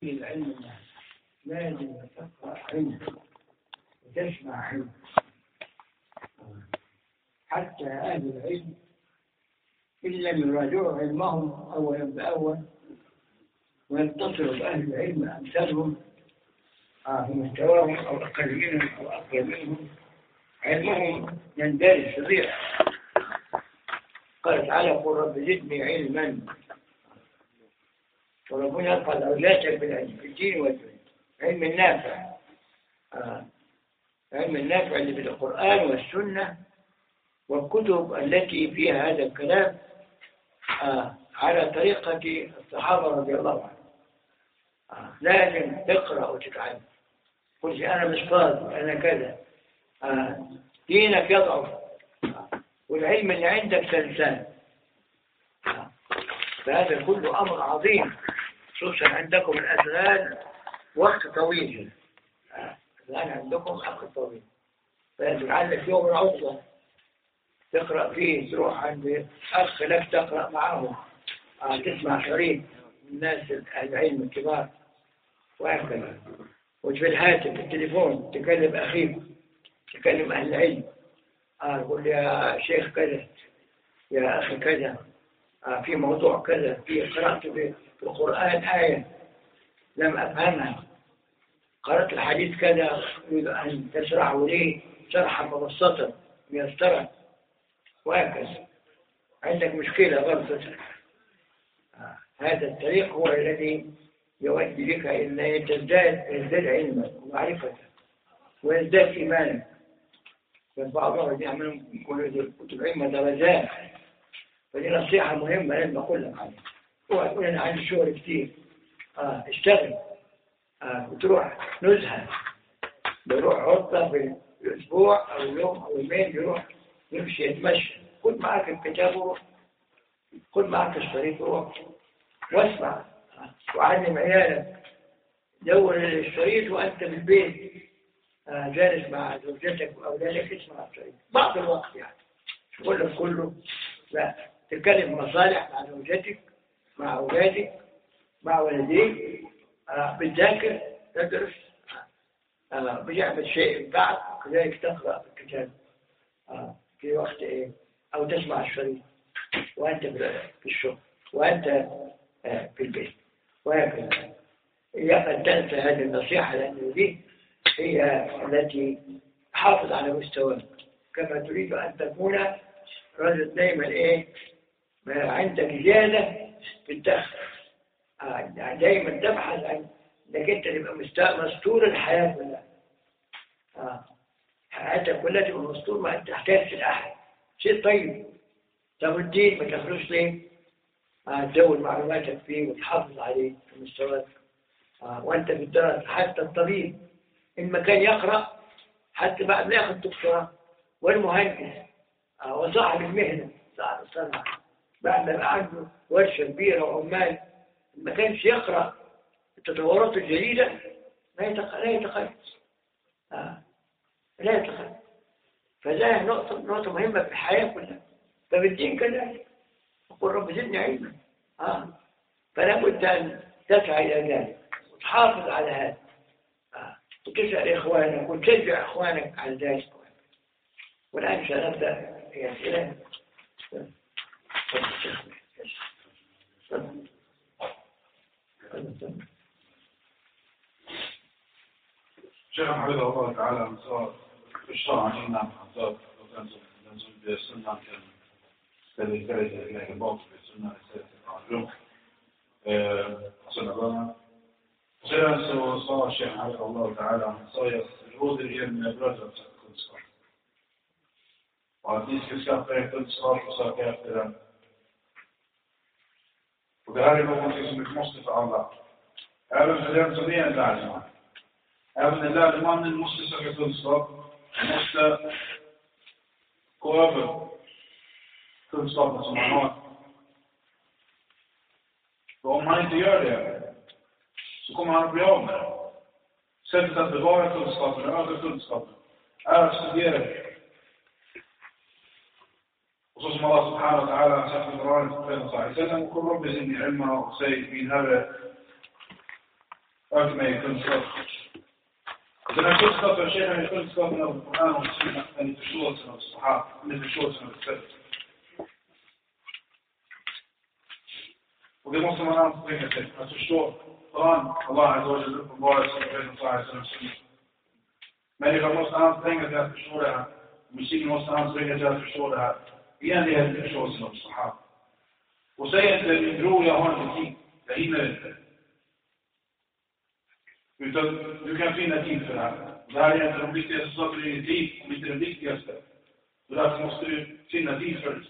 العلم لازم تقرأ علم وتسمع علم حتى أهل العلم إن لم يراجعوا علمهم أولا بأول ويتصلوا بأهل العلم أمثالهم في مستواهم أو أقل منهم أو أقل منهم علمهم يندرس يضيع. قال تعالى: قل رب زدني علما. وربنا قال: أولاتك بالعلم في الدين والدنيا، علم النافع. علم النافع اللي في القرآن والسنة والكتب التي فيها هذا الكلام على طريقة الصحابة رضي الله عنهم. لازم تقرأ وتتعلم. قل أنا مش فاضي، أنا كذا. دينك يضعف والعلم اللي عندك سلسان. فهذا كله أمر عظيم، خصوصا عندكم الأشغال وقت طويل. الآن عندكم وقت طويل، فتتعلم يوم العطلة تقرأ فيه، تروح عند أخ لك تقرأ معهم، تسمع شريط الناس العلم الكبار وهكذا. وفي الهاتف التليفون تكلم أخيك، تكلم أهل العلم، قل يا شيخ كذا، يا أخي كذا، في موضوع كذا، في قرأت في القرآن آية لم أفهمها، قرأت الحديث كذا، أريد أن تشرحه لي شرحا مبسطا ميسرا وهكذا. عندك مشكلة برضه، هذا الطريق هو الذي يؤدي بك إلى أن تزداد علمك ومعرفتك ويزداد إيمانك. بعضهم يعملون يقولوا كتب علم درجات، فدي نصيحة مهمة لازم أقول لك عليها. وأقول أنا عندي شغل كتير، اشتغل، وتروح نزهة، بروح عطلة في الأسبوع أو يوم أو يومين، يروح يمشي يتمشى، خد معك الكتاب وروح، خد معك الشريط وروح واسمع، وعلم عيالك. دور الشريط وأنت في البيت جالس مع زوجتك وأولادك، اسمع الشريط بعض الوقت، يعني مش بقول لك كله، لا، تتكلم مصالح مع زوجتك، مع أولادك، مع ولديك، بتذاكر، تدرس، بيعمل شيء بعد، وكذلك تقرأ الكتاب في وقت أو تسمع الشريط وأنت في الشغل وأنت في البيت وهكذا. إياك تنسى هذه النصيحة، لأن دي هي التي تحافظ على مستواك كما تريد أن تكون رجل دائما ما عندك زيادة في الدخل. دائما تبحث عن انك انت تبقى مستور الحياة كلها. حياتك كلها تبقى مستور، ما انت تحتاج لأحد. شيء طيب. طب الدين ما تخلوش ليه؟ تزود معلوماتك فيه وتحافظ عليه في مستواك. وانت في الدراسة، حتى الطبيب إما كان يقرأ حتى بعد ما ياخذ دكتوراه، والمهندس وصاحب المهنة صاحب الصنعة بعد ما عنده ورشة كبيرة وعمال، ما كانش يقرأ التطورات الجديدة لا يتقدم. لا يتقدم. فده نقطة مهمة في الحياة كلها. فبالدين كذلك، يقول رب زدني علما. فلا بد أن تسعى إلى ذلك وتحافظ على هذا، وتسأل إخوانك وتشجع إخوانك على ذلك. والآن سنبدأ في أسئلة. شيخ حفظه الله تعالى مسار الشرع عنا حضرات وتنزل بالسنة كان الثالث إلى الباطل بالسنة الثالثة معلوم سنة الله سنة صار الشيخ حفظه الله تعالى صاير الوضع اللي من أبرزة كل صار وعديس كسكا في كل صار وصار كيف كلام وقال له اسمك مصطفى الله هذا الكلام صديقا لازم أبدا لازم أن المصطفى في كل صار مصطفى قوابل كل صار سمعنات وهم ما ينتجار يعني så kommer han att bli av med det. Sättet att bevara kunskapen, öka kunskapen, är att studera det. Och så som Allah subhanahu wa ta'ala har sagt i Koranen till profeten sallallahu alaihi wasallam: "Qul rabbi zidni ilma", och säg min Herre, öka med kunskap. Den här kunskapen sker med kunskapen av Koran och Sunna, men i förståelsen av Sahaba, men i förståelsen av Salaf. Och det måste man anstränga sig att förstå. Koran, Allah Azza wa Jalla uppenbarar sig för den Sahaba Sunna. Människan måste anstränga sig att förstå det här. Musiken måste anstränga sig att förstå det här. Igen det är förståelsen av Sahaba. Och säg inte, min bror, jag har inte tid. Jag hinner inte. Utan du kan finna tid för det här. Det här är inte de viktigaste sakerna i ditt liv, om inte det viktigaste. Så därför måste du finna tid för det.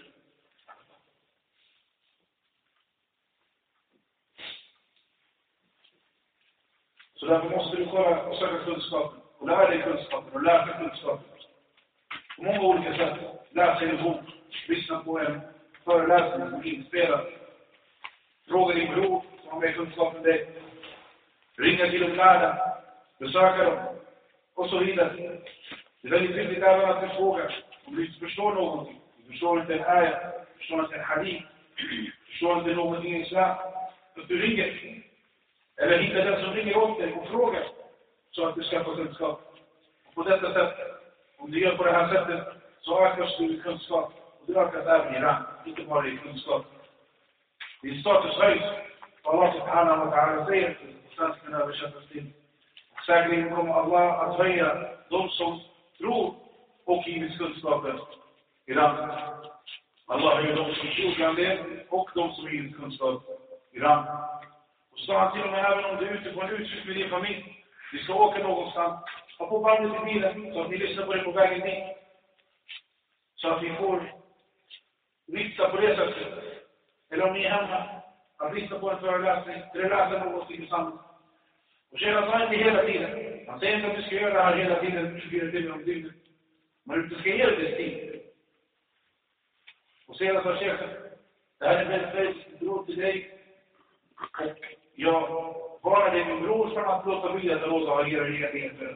Så därför måste du kolla och söka kunskapen. Och lära dig kunskapen och lära dig kunskapen. På många olika sätt. Lära sig en bok. Lyssna på en föreläsning som inspelar. Fråga din bror som har mer kunskap än dig. Ringa till de lärda. Besöka dem. Och så vidare. Det är väldigt viktigt även att du frågar. Om du inte förstår någonting. Du förstår inte en ayah. Du förstår inte en hadith. Du förstår inte någonting i islam. Att du ringer. Eller hitta den som ringer åt dig och frågar. Så att du skaffar kunskap. Och på detta sätt. Om du gör på det här sättet. Så ökar du kunskap. Och du ökar även i rang. Inte bara i kunskap. Din status höjs. Allah subhanahu wa ta'ala säger. Svenskan översättas till. Säkerligen kommer Allah att höja de som tror och givits kunskaper i landet. Allah höjer de som tror bland det och de som givits kunskap i landet. Och så han till och med även om du är ute på en utflykt med din familj. Vi ska åka någonstans. Ha på bandet i bilen så att ni lyssnar på det på vägen dit. Så att vi får lyssna på det sättet. Eller om ni är hemma. Att lyssna på en föreläsning. Eller läsa någonting tillsammans. Och Sheikh sa inte hela tiden. Han säger inte att du ska göra det här hela tiden. 24 timmar om dygnet. Men du ska ge det tid. Och sedan sa Sheikh. Det här är väldigt bror till dig. Och jag varnar dig min bror från att låta bli att låta agera regering för det.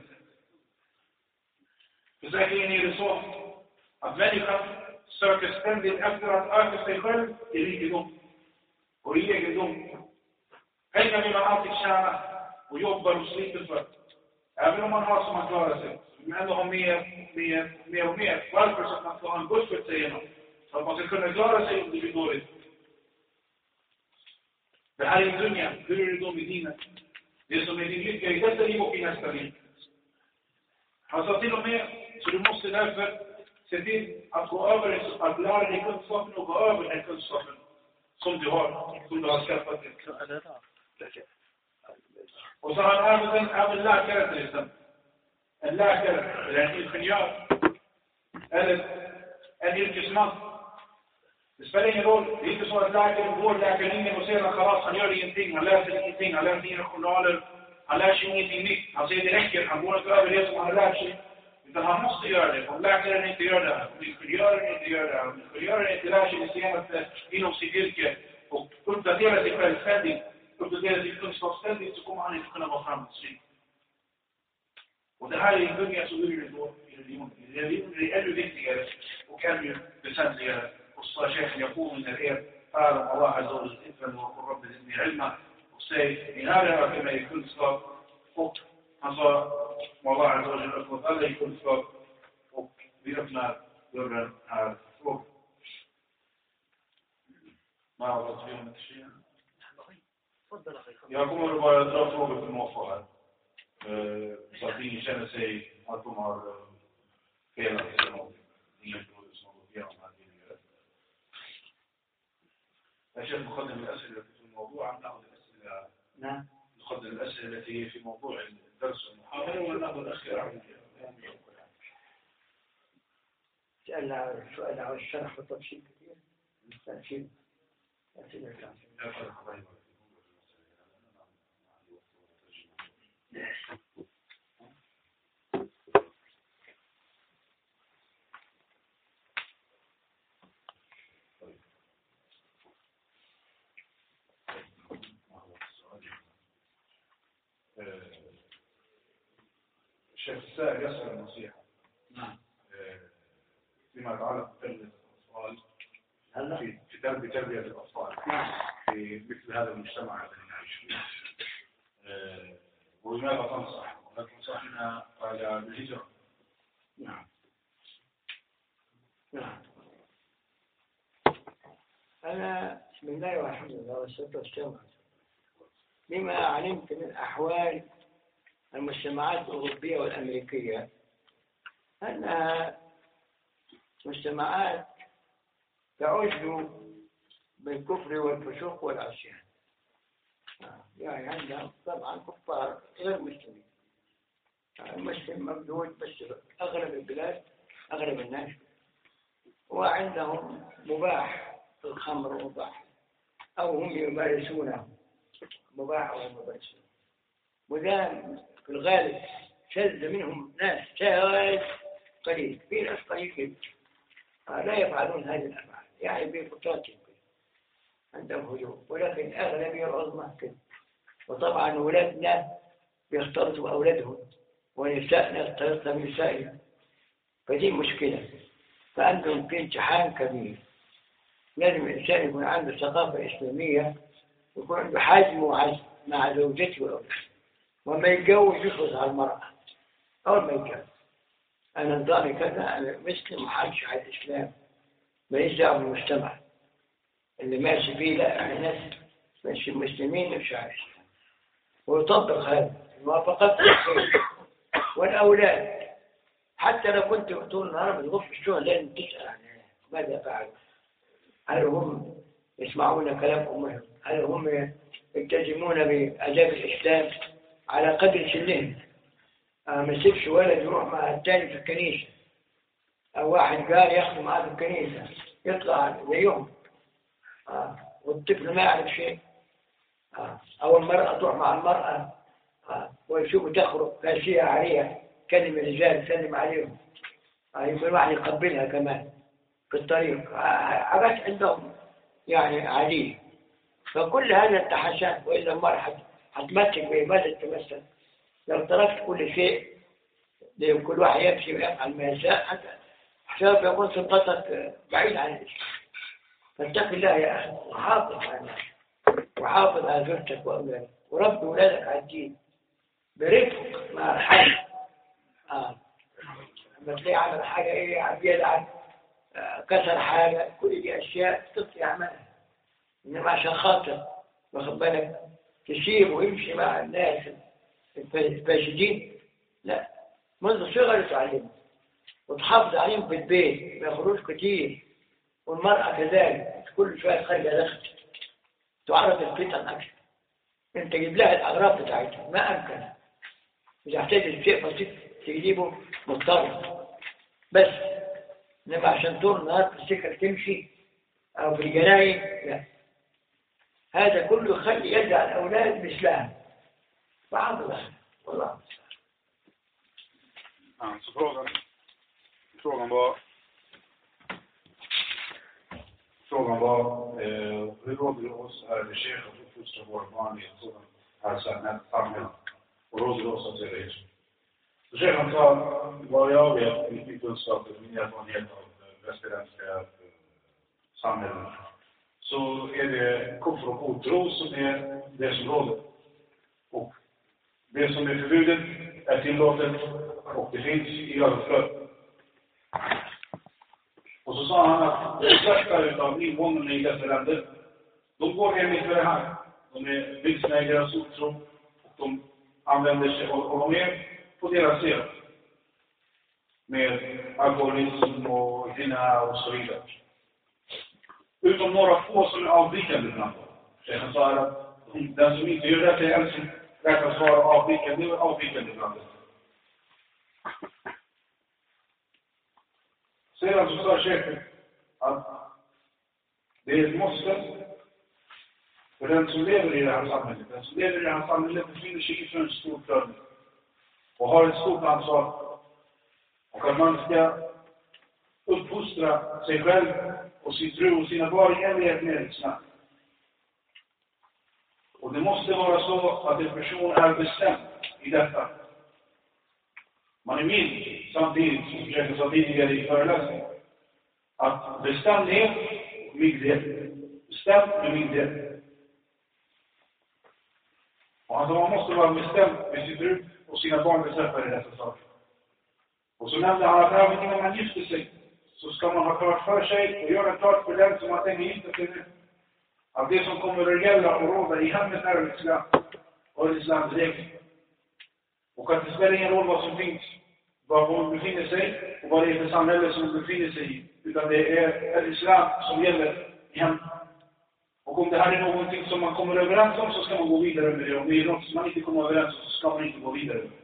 För säkerligen är det så. Att människan söker ständigt efter att öka sig själv i rikedom. Och i egendom. Pengar vill man alltid tjäna. Och jobbar och sliter för. Även om man har som man klarar sig. Men ändå har mer och mer. Varför? Så att man får ha en buffert sig igenom. Så att man ska kunna klara sig om det blir dåligt. Det här är en dunja. Hur är det då med dina? Det som är din lycka i detta liv och i nästa liv. Han sa till och med. Så du måste därför se till att gå över. Att lära dig kunskapen och gå över den kunskapen. Som du har skaffat dig. Och så har han även läkare till exempel. En läkare eller en ingenjör. Eller en yrkesman. Det spelar ingen roll. Det är inte så att läkaren går läkarlinjen och sedan kalas. Han gör ingenting. Han läser ingenting. Han läser inga journaler. Han lär sig ingenting nytt. Han säger det räcker. Han går inte över det som han har lärt sig. Utan han måste göra det. Om läkaren inte gör det. Om ingenjören inte gör det. Om ingenjören inte lär sig det senaste inom sitt yrke. Och uppdatera sig självständigt. Uppdatera sitt kunskapsständigt så kommer han inte kunna vara framgångsrik. Och det här är en början så hur det då i religionen. Det är ännu viktigare och ännu väsentligare. Och så är chefen jag påminner er här om Allah Azza wa Jalla och Rabbi Zidni Ilma och säg, ni här är ökar mig kunskap och han sa Allah Azza wa Jalla öppnat alla i kunskap och vi öppnar dörren här från. Jag kommer att bara dra frågor till måfå här. Så att ingen känner sig att de har felat eller någonting. Ingen frågor som har gått igenom här tidigare. يا شيخ نقدم الأسئلة في الموضوع أم نأخذ الأسئلة؟ نعم نقدم الأسئلة التي في موضوع الدرس والمحاضرة ولا نأخذ أسئلة سؤال على الشرح والتفصيل كثير بالتأكيد أسئلة كاملة الشيخ السائل يسأل النصيحة. نعم. فيما يتعلق بتربية الأطفال. في تربية الأطفال. في مثل هذا المجتمع الذي نعيش فيه. وبماذا تنصح؟ وهل تنصحنا على الهجرة؟ نعم. نعم. أنا بسم الله والحمد لله والصلاة والسلام بما علمت من أحوال المجتمعات الأوروبية والأمريكية أنها مجتمعات تعج بالكفر والفسوق والعصيان. يعني عندهم طبعا كفار غير مسلمين. المسلم موجود بس أغلب البلاد أغلب الناس، وعندهم مباح الخمر مباح أو هم يمارسونه مباح أو يمارسونه، وذا في الغالب شذ منهم ناس شاذ قليل، في ناس قليل لا يفعلون هذه الأفعال، يعني بفتاتهم عندهم هجوم، ولكن أغلبية العظمى كده. وطبعا أولادنا بيختلطوا بأولادهم ونسائنا يختلطن بنسائهم، فدي مشكلة. فعندهم في امتحان كبير، لازم الإنسان يكون عنده ثقافة إسلامية، يكون عنده حزم وعزم مع زوجته وأولاده، وما يتجوز يفرض على المرأة أول ما يتجوز. أنا نظامي كذا، أنا مسلم وحامش على الإسلام، ماليش دعوة بالمجتمع اللي ماشي فيه، لا يعني ناس ماشي مسلمين مش عارف، ويطبق هذا الموافقات. والأولاد حتى لو كنت طول النهار بتغف في الشغل لازم تسأل عن ماذا فعلوا، هل هم يسمعون كلام أمهم، هل هم يلتزمون بآداب الإسلام على قدر سنهم. ما يسيبش ولد يروح مع الثاني في الكنيسة، أو واحد قال ياخذ معاه في الكنيسة يطلع زيهم، والطفل ما يعرف شيء. أو المرأة تروح مع المرأة ويشوفوا تخرج كاشية عليها، كلم الرجال سلم عليهم، يمكن واحد يقبلها كمان في الطريق، حاجات عندهم يعني عادية. فكل هذا التحاشات، وإلا المرأة هتمسك بماذا تتمسك؟ لو تركت كل شيء كل واحد يمشي ويفعل ما يشاء حساب يكون سلطتك بعيد عن الإسلام. فاتق الله يا أخي وحافظ على زوجتك وأولادك، وربي أولادك على الدين برفق مع الحج. لما تلاقي عمل حاجة يلعب كسر حاجة، كل دي أشياء تطلع يعملها، إنما عشان خاطر واخد بالك تسيب ويمشي مع الناس الفاسدين، لا، منذ صغر تعلمه وتحافظ عليهم في البيت، ما يخرجوش كتير. والمرأة كذلك كل شوية خارجة دخل تعرض الفتن أكثر، أنت جيب لها الأغراض بتاعتها ما أمكن. إذا احتاج شيء بسيط تجيبه مضطر، بس إنما عشان طول النهار في السكر تمشي أو في الجناين لا. هذا كله يخلي يرجع الأولاد مثلها. بعض الله والله. Så frågan var hur råder det oss här i Sheikh att uppfostra våra barn i ett sådant här samhälle, och råder det oss att göra det? Så Sheikh sa, vad jag vet, min kunskap och min erfarenhet av västerländska samhällen, så är det kufr och otro som är det som råder. Och det som är förbjudet är tillåtet, och det finns i överflöd. Och så sa han att de flesta utav invånarna i dessa länder, de går enligt det här. De är vilsna i deras otro, och de använder sig, och de är på deras sida med alkoholism och zina och så vidare. Utom några få som är avvikande bland dem. Han sa att den som inte gör det till ens räknas vara avvikande bland dem. Sedan så sa chefen att det är ett måste för den som lever i det här samhället. Den som lever i det här samhället befinner sig inför en stor prövning och har ett stort ansvar. Och att man ska uppfostra sig själv och sin fru och sina barn i enlighet med Islam. Och det måste vara så att en person är bestämd i detta. Man är mild samtidigt, som försöker sa tidigare i föreläsningen, att bestämdhet och mildhet. Bestämd och mildhet. Och Och han sa, man måste vara bestämd med sin fru och sina barn beträffande dessa saker. Och så nämnde han att även innan man gifter sig så ska man ha klart för sig och göra klart för den som man tänker gifta sig med att det som kommer att gälla och råda i hemmet är islam och islams regler. Och att det spelar ingen roll vad som finns, var hon befinner sig och vad det är för samhälle som hon befinner sig i. Utan det är islam som gäller i hemmet. Och om det här är någonting som man kommer överens om så ska man gå vidare med det. Om det är något som man inte kommer överens om så ska man inte gå vidare med det.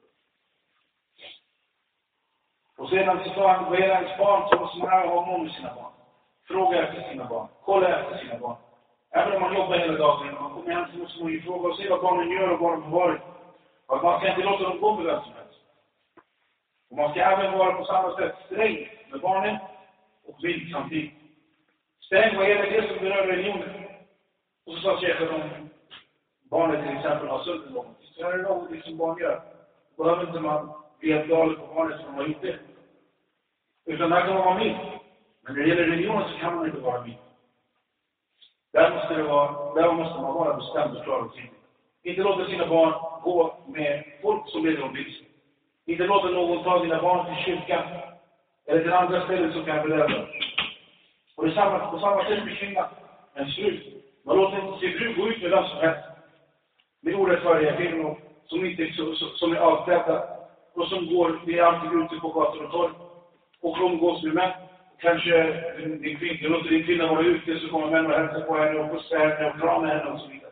Och sedan så sa han, vad gäller ens barn så måste man ha mål med sina barn. Fråga efter sina barn. Kolla efter sina barn. Även om man jobbar hela dagen, när man kommer hem så måste man ju fråga och se vad barnen gör och vad de har varit. Och man ska inte låta dem gå med vem som helst. Och man ska även vara på samma sätt sträng med barnen och vild samtidigt. Sträng vad gäller det som berör religionen. Och så sa chefen om barnet till exempel har sönder något. Så är det något som barn gör. Då behöver inte man bli helt galet på barnet som har gjort det. Utan där kan man vara mild. Men när det gäller religionen så kan man inte vara mild. Där måste man vara bestämd och klar och tydlig. Inte låta sina barn gå med folk som leder dem vilse. Inte låta någon ta dina barn till kyrkan eller till andra ställen som kan berätta. Och det är på samma sätt med kvinnan, en fru. Man låter inte sin fru gå ut med vem som helst. Med orättfärdiga kvinnor som är avklädda och som är alltid ute på gator och torg och umgås med män. Kanske du låter din kvinna vara ute så kommer män och hälsa på henne och pussa henne och krama henne och så vidare.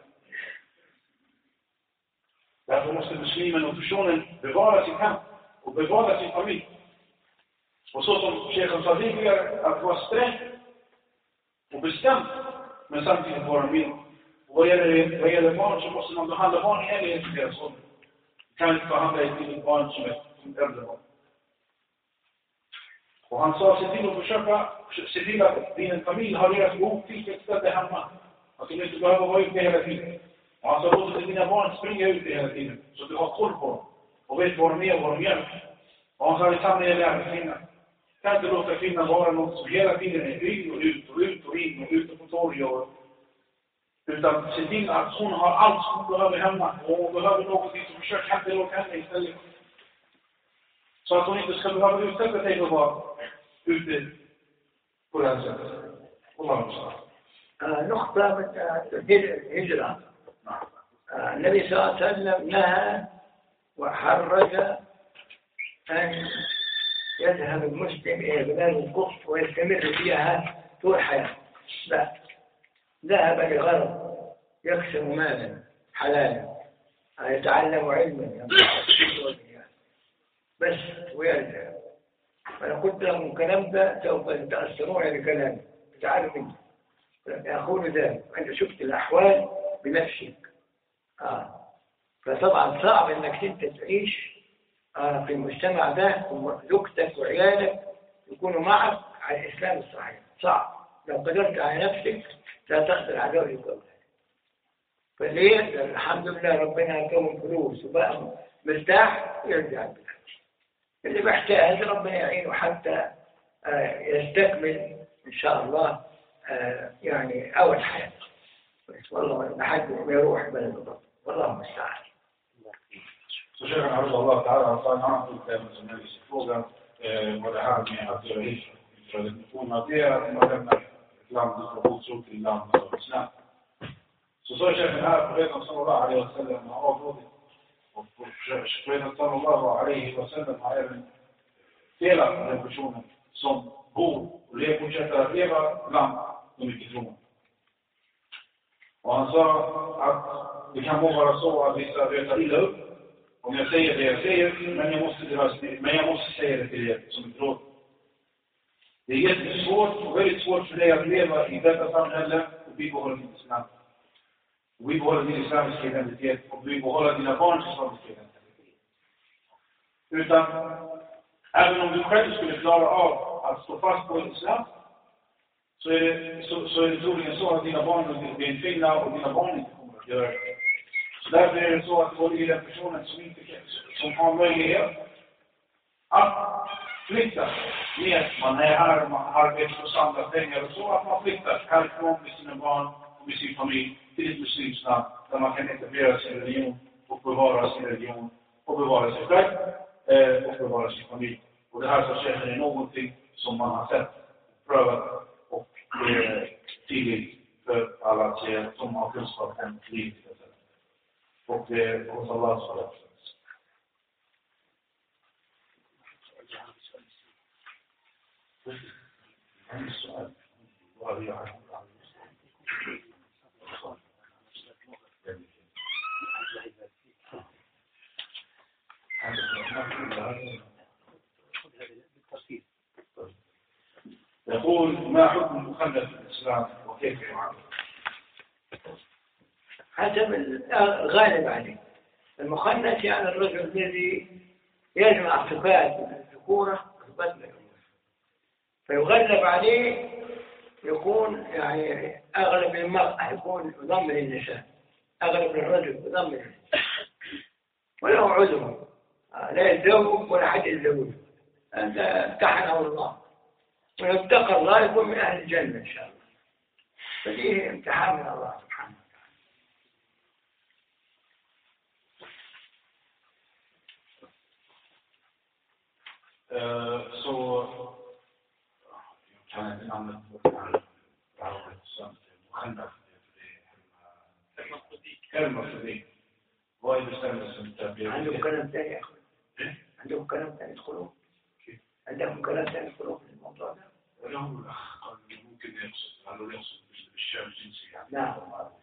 Därför måste muslimen och personen bevara sitt hem och bevara sin familj. Och så som chefen sa tidigare, att vara sträng och bestämd men samtidigt vara mild. Och vad gäller barn så måste man behandla barn i enlighet med deras ålder. Man kan inte behandla ett litet barn som ett äldre barn. Och han sa, se till att din familj har deras behov tillfredsställda hemma. Att de inte behöver vara ute hela tiden. Och han sa, låt dina barn springa ute hela tiden. Så att du har koll på dem. Och vet vad de är och vad de gör. Och han sa, det samma gäller med kvinnan. Kan inte låta kvinnan vara något som hela tiden är in och ut och ut och in och ute på torg. Utan se till att hon har allt som hon behöver hemma. Och hon behöver någonting som försöker hämta åt henne istället. Så att hon inte ska behöva utsätta sig för att vara ute på det här sättet. نقطة من الهجرة. النبي صلى الله عليه وسلم نهى وحرج أن يذهب المسلم إلى بلاد الكفر ويستمر فيها طول حياته. لا، ذهب لغرض يكسب مالا حلالا يتعلم علما بس ويرجع. فأنا قلت لهم الكلام ده سوف يتأثرون بكلامي. تعالوا مني يأخذوا ذلك. أنت شفت الأحوال بنفسك. فطبعا صعب أنك أنت تعيش في المجتمع ده وزوجتك وعيالك يكونوا معك على الإسلام الصحيح. صعب. لو قدرت على نفسك لا تقدر على ذلك كله. فليه؟ الحمد لله ربنا كون فلوس وبقى مرتاح يرجع البلاد. اللي بيحتاج ربنا يعينه حتى يستكمل إن شاء الله يعني أول حياة. والله لحد ما يروح بلده والله المستعان. Så försöker han alltså Allah Ta'ala att ta en annan uppläggning som är frågan vad det här med att göra hijra. Att det är att man lämnar ett land och får tro till landet av islam. Så chefen här på redan sallallahu alaihi wa sallam har avrådit. Och redan sallallahu alaihi wa sallam har även delat den personen som bor och fortsätter att leva bland de mycket troende. Och han sa att det kan vara så att vissa rötar illa upp. Om jag säger det jag säger, men jag måste säga det till er som ett råd. Det är jättesvårt och väldigt svårt för dig att leva i detta samhälle och bibehålla ditt islam. Och bibehålla din islamiska identitet och bibehålla dina barns islamiska identitet. Utan, även om du själv skulle klara av att stå fast på islam, så är det troligen så att dina barn och din kvinna och dina barn inte kommer att göra det. Så därför är det så att det är den personen som har möjlighet att flytta ner. Man är här, man arbetar och samlar pengar och så att man flyttar härifrån med sina barn och med sin familj till ett muslimskt land där man kan etablera sin religion och bevara sin religion och bevara sig själv och bevara sin familj. Och det här så känner är någonting som man har sett, prövat och tidigt för alla som har kunskap om livet. Och det är hos Allah som har يقول ما حكم المخنث في الإسلام وكيف يعامل؟ حسب الغالب عليه. المخنث يعني الرجل الذي يجمع صفات الذكورة وصفات الأنوثة، فيغلب عليه يكون يعني أغلب المرأة يكون يضم للنساء، أغلب الرجل يضم للنساء، وله عذر لا يتزوج ولا حد يتزوج، أنت امتحنه الله، ولو اتقى الله يكون من أهل الجنة إن شاء الله. فديه امتحان من الله سبحانه وتعالى. Så kan inte namnet på det här som Mohammed hermafrodik. Vad är bestämmelsen? عندهم كلام ثاني يا أخوي؟ عندهم كلام ثاني يدخلوا؟ عندهم كلام ثاني يدخلوا في الموضوع ده؟ ولهم الأخ قال ممكن يقصد، قالوا يقصد بالشاب الجنسي يعني. نعم.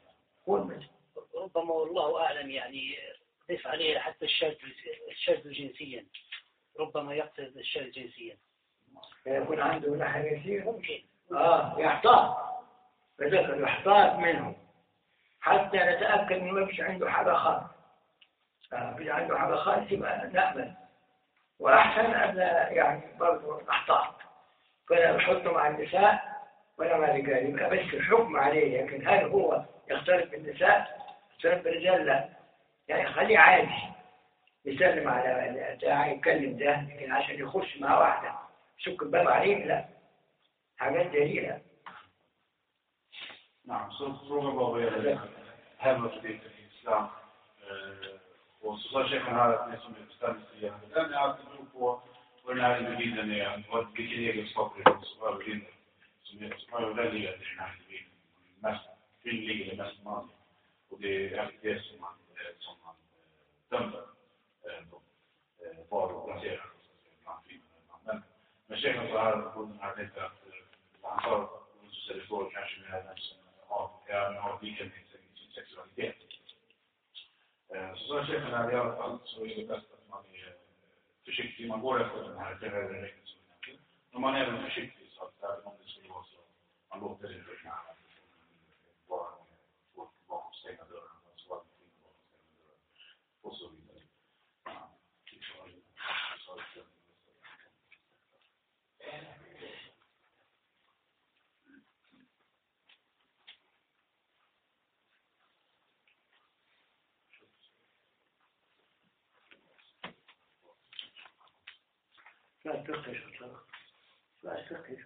ربما والله أعلم يعني ضيف عليه حتى الشاذ جنسيا، ربما يقصد الشاذ جنسيا. يكون عنده لحم يسير ممكن. يحتاط، فذكر يحتاط منه حتى نتأكد إنه ما فيش عنده حاجة خاص. فيش عنده حاجة خاص يبقى نأمن، وأحسن أن يعني برضه نحتاط، فلا نحطه مع النساء ولا مع الرجال، يبقى بس الحكم عليه. لكن هل هو يختلف بالنساء يختلف بالرجال؟ لا، يعني خليه عادي يسلم على ده يتكلم ده، لكن عشان يخش مع واحدة شك الباب عليه لا، حاجات دليلة. نعم. Så frågan var vad gäller hemafrodik i islam. Och så sa chefen här att det som är bestämmelser den är alltid beror på vad den här individen är och vilken egenskaper det är som övervinner. Som överväldigar till den här individen. Mest kvinnlig eller mest manlig. Och det är det som man dömer var och placerar bland kvinnor. Men chefen så här på den här tänkte att han sa så det står kanske med den som har vilken sin sexualitet. Så chefen här i alla fall så är det bäst att man är försiktig. Man går efter den här generella regeln som vi nämnde. Men man är även försiktig så att även om det skulle vara så man låter det för nära bara folk bakom stängda dörrar så att det inte bakom stängda dörrar och så vidare. لا تركش لا تركش.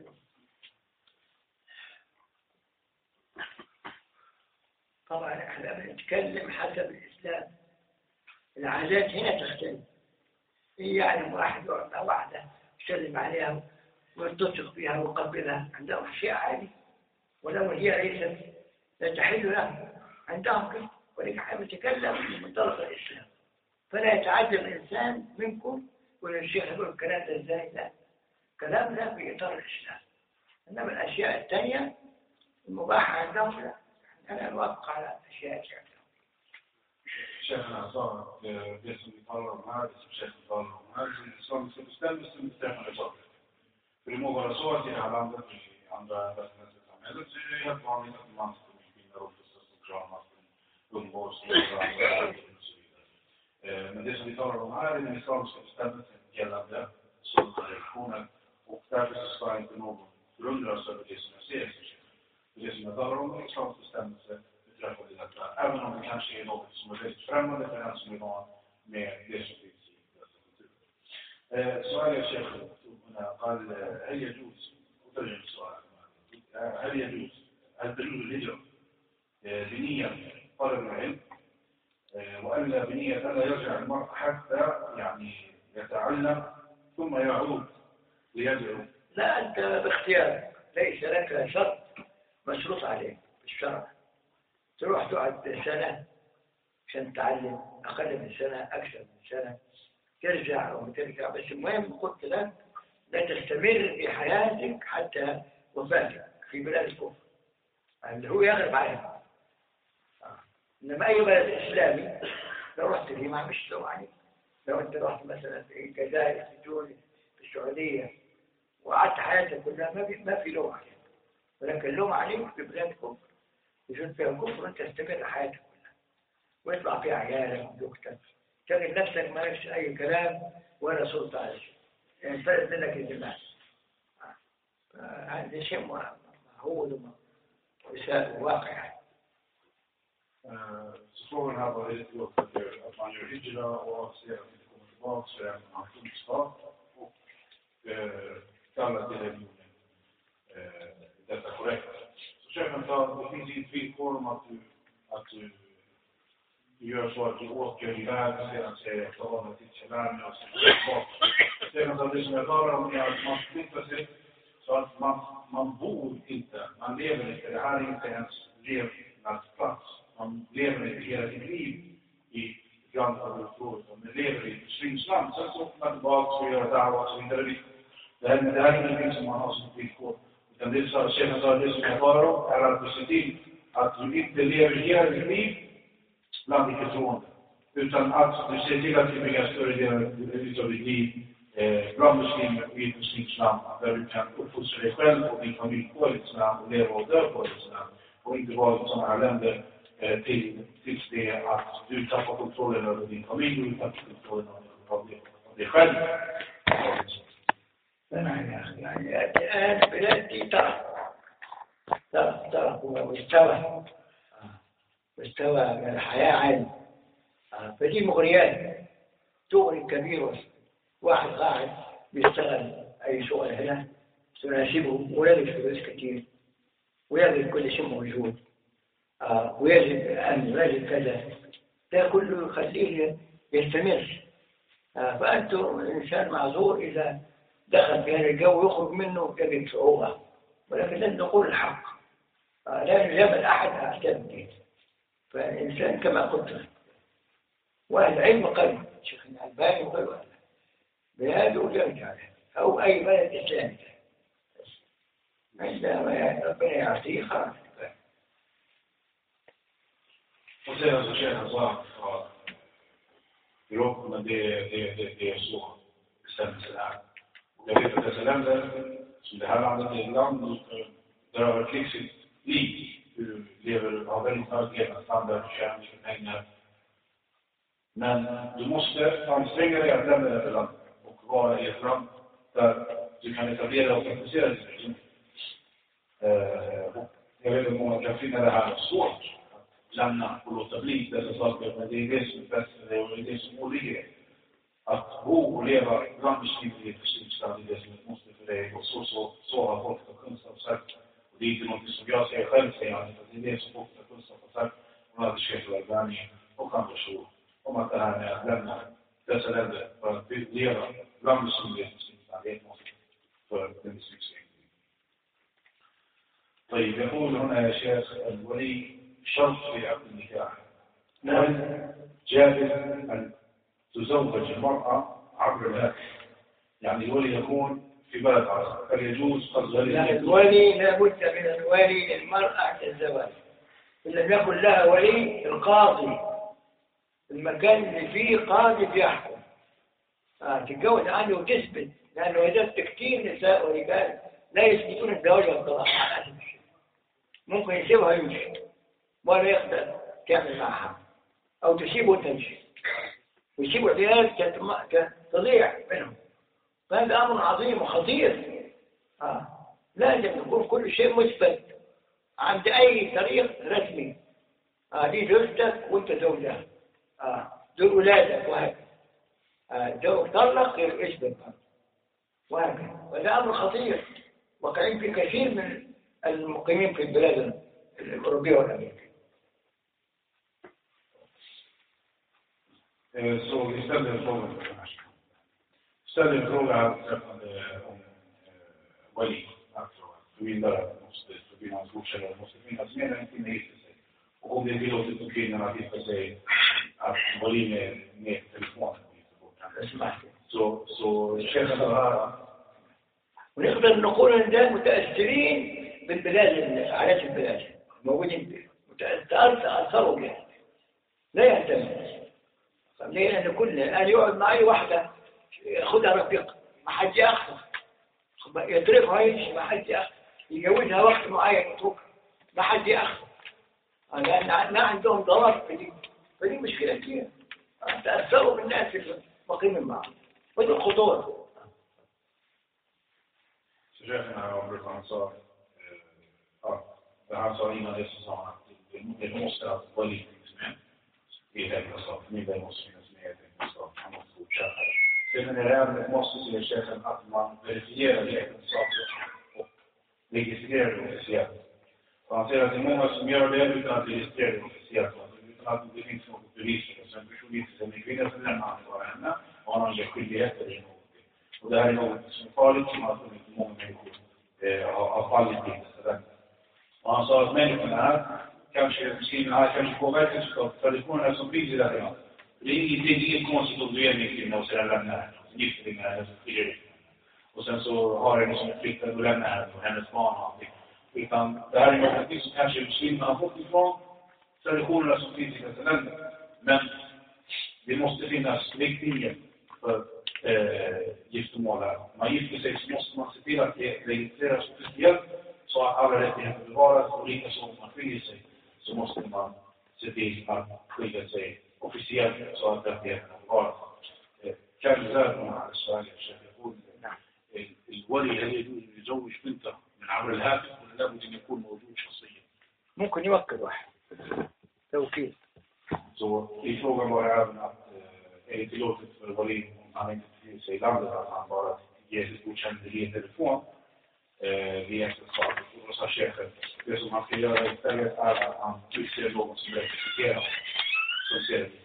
طبعا احنا بنتكلم حسب الإسلام، العادات هنا تختلف. يعني واحد يقعد مع واحدة يسلم عليها ويلتصق بها ويقبلها، عندهم أشياء عادي، ولو هي ليست لا تحل له عندهم كده، ولكن احنا بنتكلم من منطلق الإسلام. فلا يتعجب الإنسان منكم والشيخ يقول الكلام ده ازاي؟ لا، كلام لا في إطار الإسلام. إنما الأشياء الثانية المباحة عندهم لا، أنا نوافق على أشياء عندهم. Chefen sa det som vi talar om här, det som chefen talar om här, som bestämmelsen beträffande saker. För det må vara så att i det här landet och i andra västerländska samhällen så är det helt vanligt att man ska bli kvinnor och pussas och kramas och umgås och varandra och så vidare. Men det som vi talar om här är den islamska bestämmelsen gällande sådana relationer, och därför så ska inte någon förundras över det som jag ser som chefen. Det som jag talar om är islamska bestämmelser beträffande detta, även om det kanske är något som är väldigt främmande för den som är van med det som finns i dessa kulturer. سؤال يا شيخ هنا قال هل يجوز وترجم السؤال هل تجوز الهجرة بنية طلب العلم وألا بنية ألا يرجع المرء حتى يعني يتعلم ثم يعود ليدعو. لا، أنت باختيارك، ليس لك شرط مشروط عليك بالشرع. تروح تقعد سنة عشان تتعلم، أقل من سنة أكثر من سنة، ترجع أو ترجع، بس المهم قلت لك لا تستمر في حياتك حتى وفاتك في بلاد الكفر اللي هو يغلب عليها. إنما أي بلد إسلامي لو رحت فيه ما مش لو عليك. لو أنت رحت مثلا في الجزائر، في تونس، في السعودية، وقعدت حياتك كلها ما في لوم عليك، ولكن اللوم عليك في بلاد الكفر يجد فيها الكفر أنت تستمر حياتك كلها ويطلع فيها عيالك وزوجتك، تجد نفسك ما لكش أي كلام ولا سلطة على شيء، يعني فرد منك الدماء. هذا شيء معهود وواقع. Frågan här var lite att man gör hijra och avser att inte komma tillbaka så är man kunskap och kallar till religionen. Detta är korrekt. Så köpen sa att det finns inget villkor om att du gör så att du åker iväg och sedan säger att du har till källarna och så. Sedan sa det som jag talar om är att man flyttar sig så att man bor inte, man lever inte. Det här är inte ens levnadsplats. Man lever inte hela sitt liv i grannfamiljer, utan man lever i muslimsland. Sen så åker man tillbaka och gör da'wah och så vidare. Det här är ingenting som man har som villkor. Utan det som jag talar om är att du ser till att du inte lever hela ditt liv bland icke-troende. Utan att du ser till att du bygger större delen av ditt liv bland muslimer och i ett muslimsland där du kan uppfostra dig själv och din familj på ett islam och leva och dö på ett islam. Och inte vara i sådana här länder tills det att du tappar kontrollen över din familj och du tappar kontrollen av dig själv. يعني الآن بلادي ترى مستوى من الحياة عالي، فدي مغريات تغري كبير. واحد قاعد بيشتغل أي شغل هنا تناسبه ويجد فلوس كتير ويجد كل شيء موجود ويجد أمن ويجد كذا، ده كله يخليه يستمر. فأنتم إنسان معذور إذا دخل في هذا الجو يخرج منه يجد صعوبة، ولكن لن نقول الحق، لا يجامل أحد أحسن الدين. فالإنسان كما قلت وأهل علم قلب شيخ الألباني وغيره بهذا ويرجع له أو أي بلد إسلامي عندما ربنا يعطيه خلاص. Och sedan så känner jag att Europa, men det är så bestämmelsen är. Och jag vet att dessa länder, som det här landet är ett land där det har krigsigt liv, du lever av väldigt hög levnadsstandard, tjänar mycket pengar. Men du måste anstränga dig att lämna detta land och vara i ett land där du kan etablera och praktisera dig. Jag vet att många kan finna det här svårt att lämna och låta bli dessa saker, men det är det som är bäst för dig och det är det som åligger. Att bo och leva bland muslimer i ett muslimsland är det som måste för dig, och så har folk av kunskap sagt. Och det är inte något som jag säger själv, säger han, utan det är det som folk av kunskap har sagt. Och hade Sheikh Al-Albani och andra så om att det här med att lämna dessa länder för att leva bland muslimer i ett muslimsland är ett måste för den muslimska. طيب يقول هنا يا شيخ الولي شرط في عقد النكاح. هل جائز أن تزوج المرأة عبر الهاتف؟ يعني الولي يكون في بلد عربي، هل يجوز قصد الولي لا بد من الولي للمرأة الزواج. إن لم يكن لها ولي القاضي، المكان اللي فيه قاضي بيحكم تتجوز عنه وتثبت، لأنه وجدت كثير نساء ورجال لا يثبتون الزواج والطلاق، ممكن يسيبها يمشي ولا يقدر تعمل معها، أو تسيبه وتمشي ويسيبوا العيال تضيع منهم. فهذا أمر عظيم وخطير. لازم يكون كل شيء مثبت عند أي طريق رسمي. دي زوجتك وأنت زوجها، دول ولادك وهكذا. زوج طلق يثبت وهكذا. وهذا أمر خطير واقعين في كثير من المقيمين في البلاد الأوروبية والأمريكية. Så vi ställde en fråga på den här. Ställde en fråga beträffande om wali, alltså förmyndare måste förbinda hans fortsättare, måste finnas mer än en kvinna gifter sig. Och om det är tillåtet för kvinnorna att gifta sig, att wali med telefonen så känns det här. ونقدر نقول ان ده متاثرين بالبلاد عادات البلاد موجودين تاثروا بها لا يهتم لان كل انا يقعد مع اي واحده ياخذها رفيق ما حد ياخذ يتركها يمشي ما حد ياخذ يجوزها وقت معين يتركها ما حد ياخذ لان ما عندهم ضرر فدي مشكله كبيره تاثروا بالناس المقيمين معهم ودي الخطوره. Cheferna och han sa han sa innan det så sa han att det måste att vara lite med i äktenskap. Det måste finnas med i äktenskap. Han måste fortsätta. Sen är det måste se chefen att man verifierar äktenskapet och registrerar det officiellt. Och han säger att det är många som gör det utan att registrera det officiellt. Utan att det finns något bevis för det. Så en person gifter sig med en kvinna som lämnar han bara henne och han har inga skyldigheter i något. Och det här är något som är farligt som har funnits många människor har fallit i det. Och han sa att människorna här, muslimerna här kanske påverkas av traditionerna som finns i det här. Det är inget konstigt om du är med kvinna och sedan lämnar henne. Gifter dig med henne så skiljer dig. Och sen så har henne som flyttat och lämnar henne och hennes barn och allting. Utan det här är något som kanske muslimerna har fått ifrån traditionerna som finns i dessa länder. Men det måste finnas riktlinjer för giftermål här. Om man gifter sig så måste man se till att det registreras officiellt så att alla rättigheter bevaras och likaså om man skiljer sig så måste man se till att skilja sig officiellt så att rättigheterna bevaras. كان زاد مع السؤال يا شيخ يقول الولي هل يجوز يزوج بنته من عبر الهاتف ولا لابد ان يكون موجود شخصيا؟ ممكن يوكل واحد توكيل. Så i frågan var även att är det tillåtet för wali han inte finns i landet att han bara ger sitt godkännande via telefon via äktenskapet. Och så chefen, det som han ska göra istället är att han utser någon som representerar som ser det.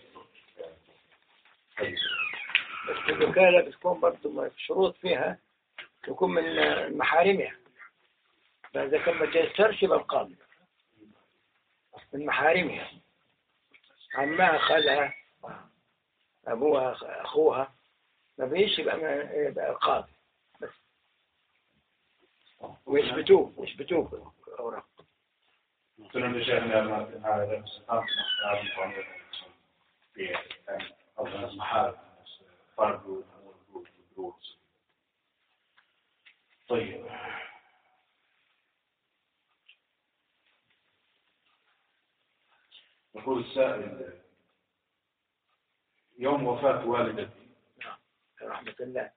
بس الوكالة بتكون برضه شروط فيها تكون من محارمها فإذا كان ما تيسرش يبقى القاضي من محارمها عمها خالها أبوها أخوها ما فيش يبقى القاضي بس ويثبتوه أوراق. Sen det känner att den här representanten är det av den som här farbror och bror. طيب. يقول السائل يوم وفاة والدتي رحمة الله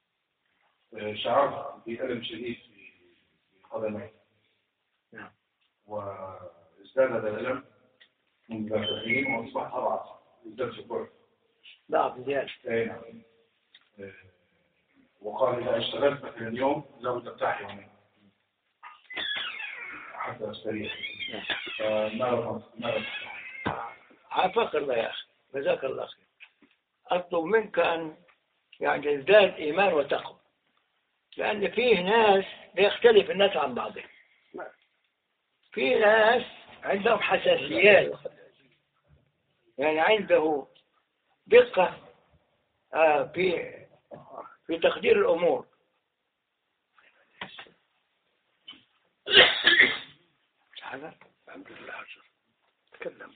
شعرت بألم شديد في قدمي نعم وازداد هذا الألم منذ ذاك الحين وأصبحت أضعف ازداد الضعف ضعف زيادة. أي نعم. وقال إذا اشتغلت مثلا اليوم لابد أرتاح يومين حتى أستريح. ماذا عافاك الله يا أخي جزاك الله خير. أطلب منك أن يعني تزداد إيمان وتقوى لأن فيه ناس بيختلف الناس عن بعضهم. في ناس عندهم حساسيات يعني عنده دقة في تقدير الأمور. هذا الحمد لله تكلم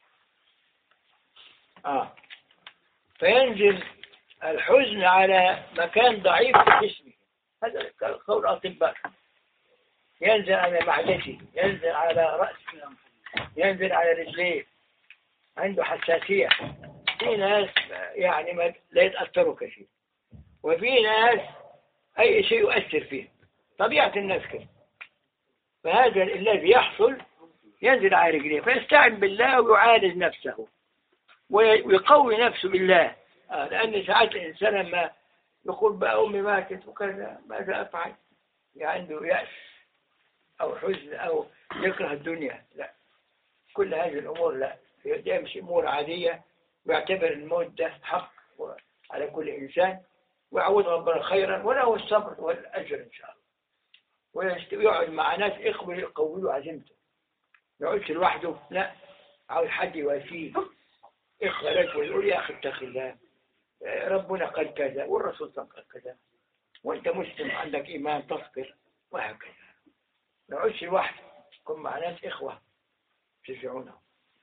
فينزل الحزن على مكان ضعيف في جسمه. هذا قول أطباء. ينزل على معدته ينزل على رأسه ينزل على رجليه عنده حساسية. في ناس يعني لا يتأثروا كثير وفي ناس أي شيء يؤثر فيه طبيعة الناس كده. فهذا الذي يحصل ينزل على رجليه فيستعن بالله ويعالج نفسه ويقوي نفسه بالله. لأن ساعات الإنسان لما يقول بقى أمي ماتت وكذا ماذا أفعل عنده يأس أو حزن أو يكره الدنيا. لا كل هذه الأمور لا يمشي أمور عادية ويعتبر الموت ده حق على كل إنسان، ويعوض ربنا خيرا وله الصبر والأجر إن شاء الله. ويقعد مع ناس إخوة يقويوا عزيمته، ما يقعدش لوحده، لا، عاوز حد يواسيه، إخوة لك ويقول يا أخي اتق الله، ربنا قال كذا والرسول قال كذا، وأنت مسلم عندك إيمان تصبر، وهكذا. ما يقعدش لوحده، يكون مع ناس إخوة يشجعونه.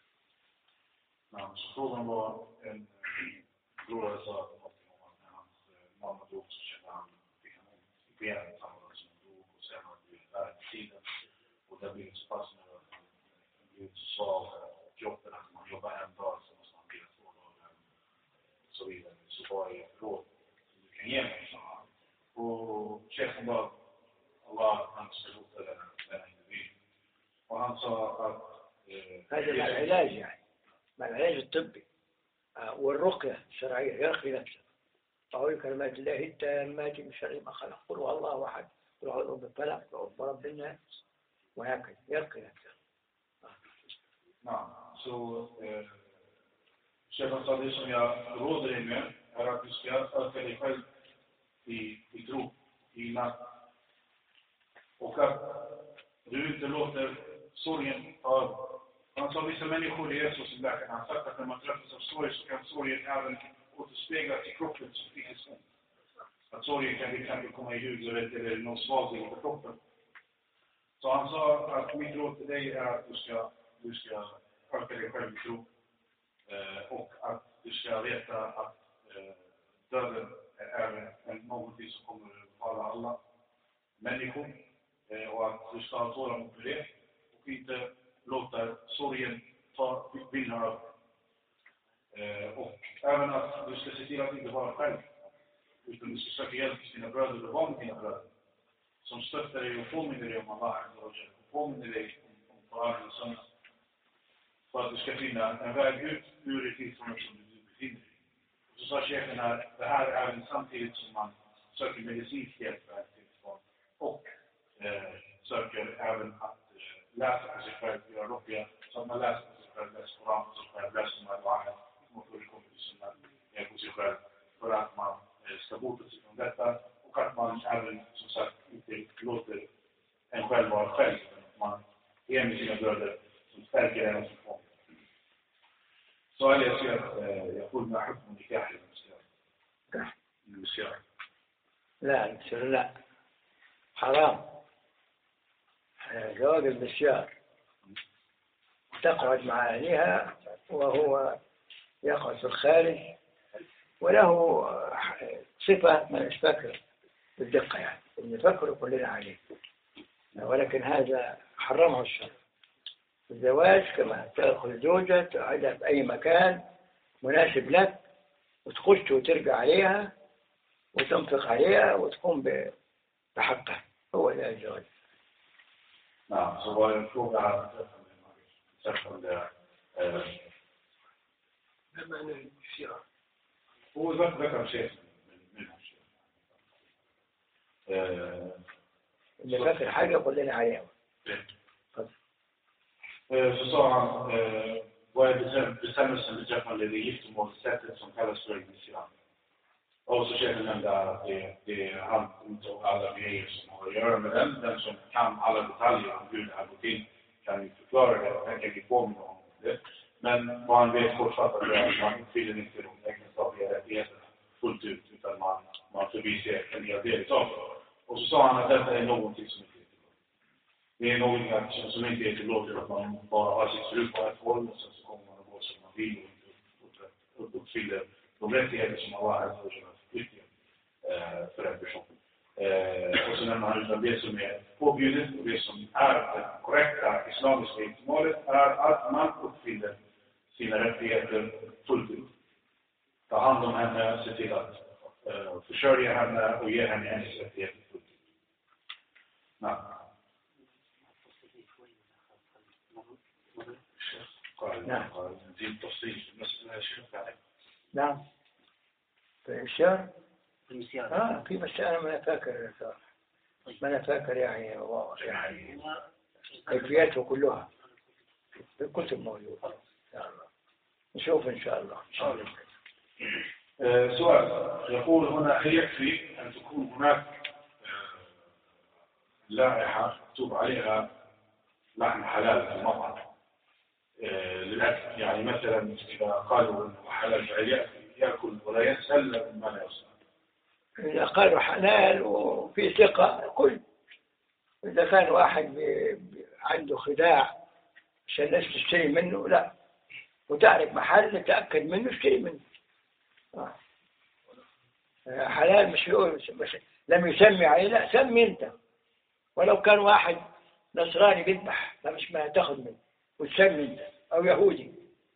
نعم. Frågan var en bror sa att hans mamma dog så kände han fick han ont i benet samtidigt som han dog och sen har det blivit världstiden och det blev så pass nu att han blev så svag och kroppen att man jobbar en dag så måste man bli 2 dagar och så vidare. Så var det ett råd som du kan ge mig, sa han. Och chefen var Allah han ska låta den individ. Och han sa att هذا مع العلاج يعني، مع العلاج الطبي والرقية الشرعية، يرقي نفسه. أقول كلمات الله التامات من شر ما خلق، قل هو الله أحد، قل أعوذ برب الفلق، قل أعوذ برب الناس، وهكذا يرقي نفسه. نعم. Så chefen sa det som jag råder dig med är att du ska öka dig själv i tro, i iman. Och att du inte låter sorgen ta över. Han sa vissa människor i Jesus som läkaren har sagt att när man träffas av sorg så kan sorgen även återspeglas i kroppen som fysiskt ont. Att sorgen kan till exempel komma i huvudet eller någon svaghet på kroppen. Så han sa att mitt råd till dig är att du ska öka dig själv i tro. Och att du ska veta att döden är någonting som kommer att falla alla människor. Och att du ska ha tålamod för det och inte låta sorgen vinna över. Och även att du ska se till att inte vara själv, utan du ska söka hjälp till dina bröder och vara med dina bröder som stöttar dig och påminner dig om Allah och påminner dig om Koranen och Sunna, för att du ska finna en väg ut ur det tillståndet som du befinner dig i. Och så sa chefen här, det här är även samtidigt som man söker medicinsk hjälp för ett tillstånd och söker även att läsa på sig själv, göra ruqya, så att man läser på sig själv, läser Koran på sig själv, läser de här du'aen som har förekommit i Sunna på sig själv, för att man ska bota sig från detta, och att man även, som sagt, inte låter en själv vara själv, utan att man är med sina bröder som stärker en som kommer. Så är det så att jag får med حكم نكاح المسيار. لا المسيار لا، حرام. زواج المسيار تقعد مع أهلها وهو يقعد في الخارج، وله صفة ما نفكر بالدقة يعني، نفكر كلنا عليه، ولكن هذا حرمه الشرع. الزواج كما تأخذ زوجة تقعدها في أي مكان مناسب لك وتخش وترجع عليها وتنفق عليها وتقوم بحقها، هو ده الزواج. نعم. Så var en fråga här beträffande هو ذكر شيء منها شيء. اللي فاكر حاجة قول لنا عليها. Så sa han, vad är bestämmelsen beträffande det giftermålssättet som kallas för initial? Och så känner nämnde att det är han och alla grejer som har att göra med den som kan alla detaljer om hur det här går till kan ju förklara det, och kan ju påminna om det. Men vad han vet kortfattat är att man uppfyller inte de äktenskapliga rättigheterna fullt ut, utan man förbiser en hel del av det. Och så sa han att detta är någonting som inte är tillåtet. Det är någonting som inte är tillåtet, att man bara har sitt fru på ett håll och så kommer man att gå som man vill och inte uppfyller de rättigheter som Allah har för en person. Och så nämner han utan det som är påbjudet och det som är det korrekta islamiska giftermålet är att man uppfyller sina rättigheter fullt ut. Ta hand om henne, se till att försörja henne och ge henne hennes rättigheter fullt ut. Nej. نعم. الشهر في بس أنا ما فاكر صراحة، ما أنا فاكر يعني كيفياته كلها في الكتب موجودة إن شاء الله. نشوف إن شاء الله. سؤال يقول هنا: هل يكفي أن تكون هناك لائحة مكتوب عليها لحم حلال في المطعم للأكل؟ يعني مثلا إذا قالوا أنه حلال يأكل ولا يسأل ما لا يصنع. إذا قالوا حلال وفي ثقة كل. إذا كان واحد عنده خداع عشان الناس تشتري منه، لا، وتعرف محل تتأكد منه اشتري منه. حلال مش يقول لم يسمي عليه، لا، سمي انت. ولو كان واحد نصراني بيذبح لا، مش ما تاخذ منه وتسمي انت، او يهودي.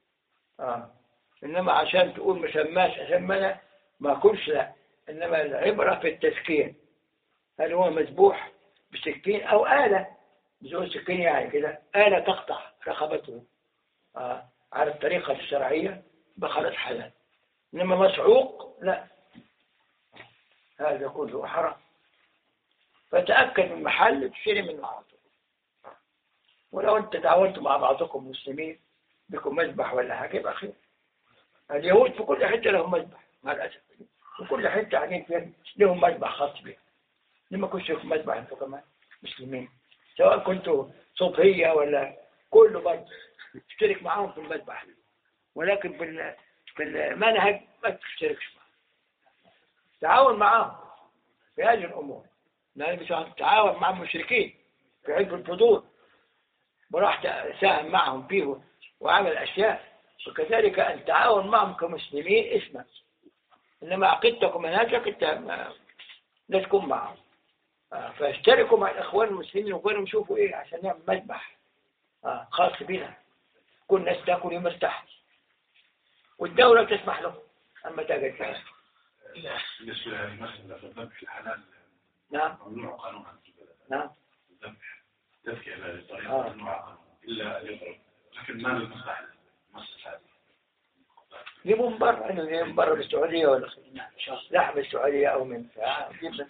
انما عشان تقول ما سماش اسمنا ما كلش، لا. انما العبرة في التسكين، هل هو مذبوح بسكين او آلة، بزول سكين يعني كده آلة تقطع رقبته على الطريقة الشرعية بخلص حلال. إنما مصعوق لا، هذا كله حرام. فتأكد من محل تشتري منه على طول. ولو أنت تعاونتوا مع بعضكم مسلمين بكم مذبح ولا حاجة يبقى خير. اليهود في كل حتة لهم مذبح مع الأسف، في كل حتة عندهم لهم مذبح خاص بهم. لما كنتوا لكم مذبح أنتوا كمان مسلمين، سواء كنتوا صوفية ولا كله برضه تشترك معاهم في المذبح، ولكن في المنهج ما تشتركش معهم. تعاون معاهم في هذه الأمور، لأن تعاون مع المشركين في علم الفضول وراح ساهم معهم فيه وعمل أشياء، وكذلك أن تعاون معهم كمسلمين اسمه. إنما عقيدتك ومنهجك أنت لا تكون معهم. فاشتركوا مع الإخوان المسلمين وقالوا نشوفوا إيه عشان نعمل مذبح خاص بنا، كل الناس تاكل يمرتاح والدولة تسمح له. أما تاجر فيها بالنسبة للمسألة في الذبح الحلال، نعم ممنوع قانونا في البلد. نعم، الذبح تذكي على الطريقة ممنوع قانونا إلا أن يضرب، لكن ما المصلحة هذه؟ جيبوا من برا، يعني من برا بالسعودية ولا لحم السعودية أو من جيب.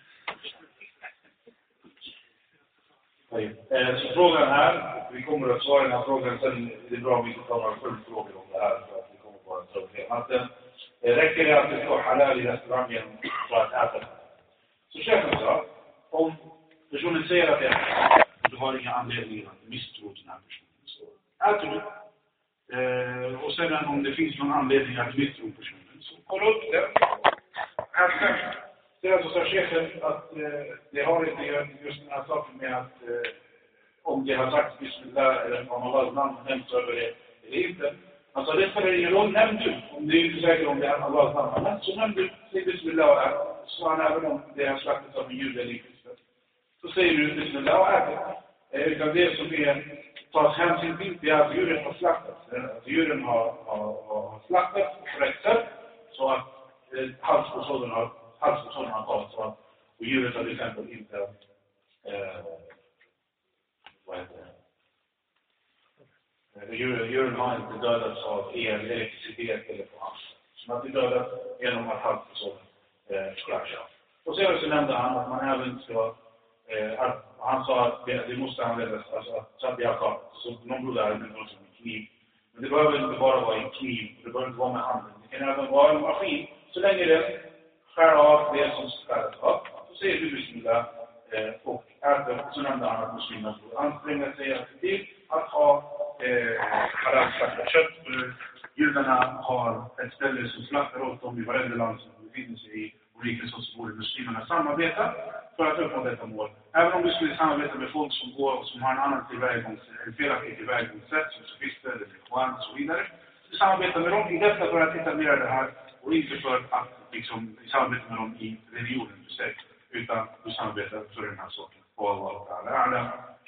طيب، så frågan här, vi kommer att svara den här frågan, sen är det bra om vi kan ta några följdfrågor om det här för att vi kommer bara att ta upp det. Räcker det att det står halal i restaurangen för att äta? Så chefen sa, om personen säger att det är du har inga anledningar att misstro den här personen, så äter du. Och sen om det finns någon anledning att misstro personen, så kolla upp det. Sen så sa chefen att det har inte just den här saken med att om det har sagt bismillah eller om Allahs namn nämns över det eller inte. Alltså det spelar ingen roll, nämn du. Om det är inte säkert om det är Allahs namn, så nämn du, säg bismillah och så även om det har slaktats av en jud eller inte. Så säger du bismillah och äter. Utan det som tas hänsyn till det är att djuren har slaktats. Att djuren har slaktats på rätt sätt så att halspåsådden har tagits av. Och djuret har till exempel inte djuren har inte dödats av elektricitet eller på hans. Som att det dödas genom att halspåsådden kraschar. Och sen så nämnde han att man även ska han sa att det måste användas, alltså att sadjaka, så någon blodar med någon som en kniv. Men det behöver inte bara vara en kniv, det behöver inte vara med handen. Det kan även vara en maskin. Så länge det skär av det som skärs av, så säger du bismillah och äter. Så nämnde han att muslimerna skulle anstränga sig att se till att ha halal-slaktat kött. Judarna har ett ställe som slaktar åt dem i varenda land som befinner sig i. Och likaså så borde muslimerna samarbeta för att uppnå detta mål. Även om du skulle samarbeta med folk som går och som har en annan felaktig tillvägagångssätt som sofister eller ikhwan och så vidare. Du samarbetar med dem i detta för att etablera det här och inte för att liksom samarbeta med dem i religionen för sig, utan du samarbetar för den här saken. Och Allah ta'ala